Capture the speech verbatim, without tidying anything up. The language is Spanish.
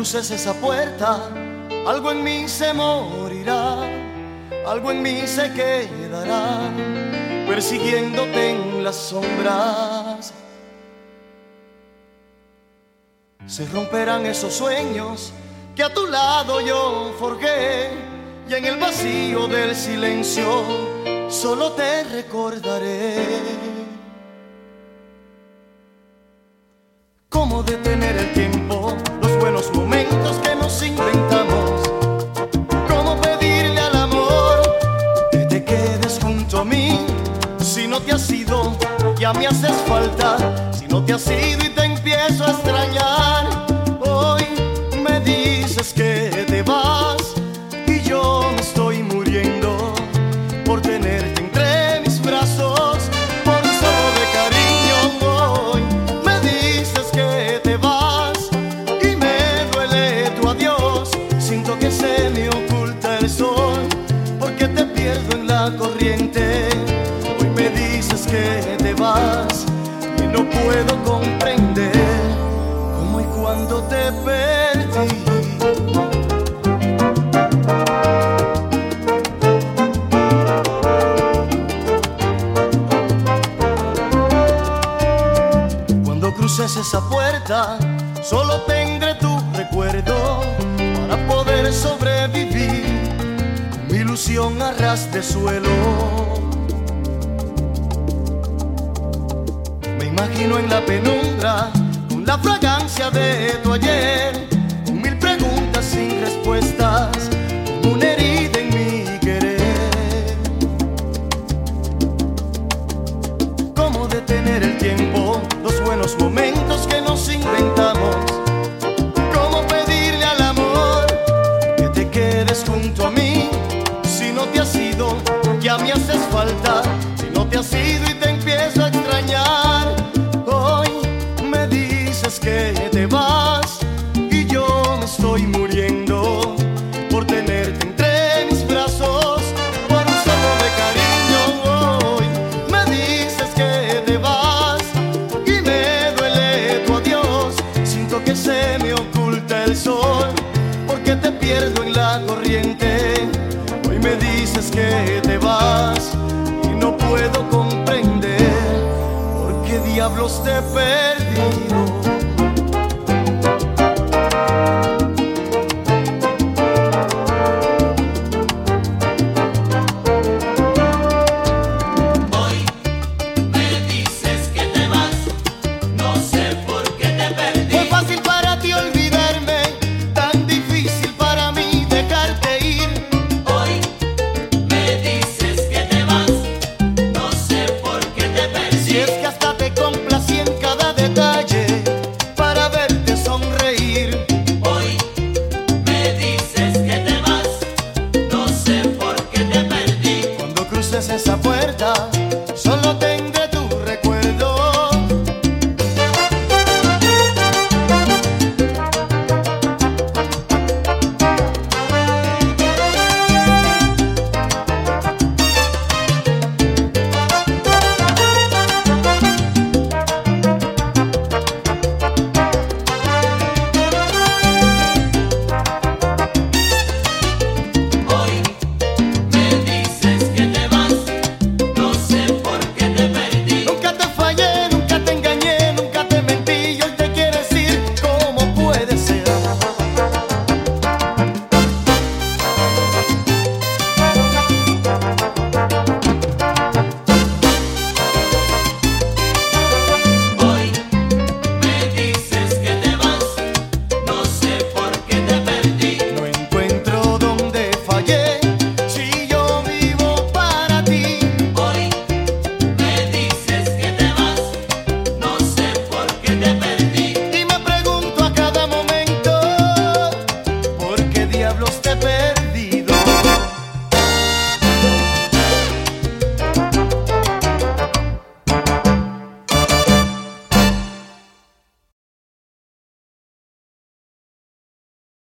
cruces esa puerta, algo en mí se morirá, algo en mí se quedará, persiguiéndote en las sombras. Se romperán esos sueños que a tu lado yo forjé, y en el vacío del silencio solo te recordaré. ¿Cómo detener el tiempo, los buenos momentos que nos inventamos? ¿Cómo pedirle al amor que te quedes junto a mí? Si no te has ido, ya me haces falta. Si no te has ido y te empiezo a extrañar, hoy me dices que te vas y yo me estoy muriendo por tenerte entre mis brazos, por un solo de cariño. Hoy me dices que te vas y me duele tu adiós. Siento que se me oculta el sol porque te pierdo en la corriente. Hoy me dices que te vas y no puedo comprender cómo y cuándo te perdí. Cuando cruces esa puerta, solo tendré tu recuerdo para poder sobrevivir. Mi ilusión a ras de suelo. Me imagino en la penumbra con la fragancia de tu ayer, con mil preguntas sin respuestas, como una herida en mi querer. ¿Cómo detener el tiempo, los buenos momentos que nos inventamos? ¿Cómo pedirle al amor que te quedes junto a mí? Si no te has ido, ya me haces falta. Si no te has ido y te empiezo a extrañar, hoy me dices que te vas y yo me estoy muriendo por tenerte entre mis brazos, por un solo de cariño. Hoy me dices que te vas y me duele tu adiós. Siento que se me oculta el sol porque te pierdo en la corriente. Hoy me dices que te vas y no puedo comprender por qué diablos te he perdido. Esa puerta, solo tendré tu recuerdo. Te perdí.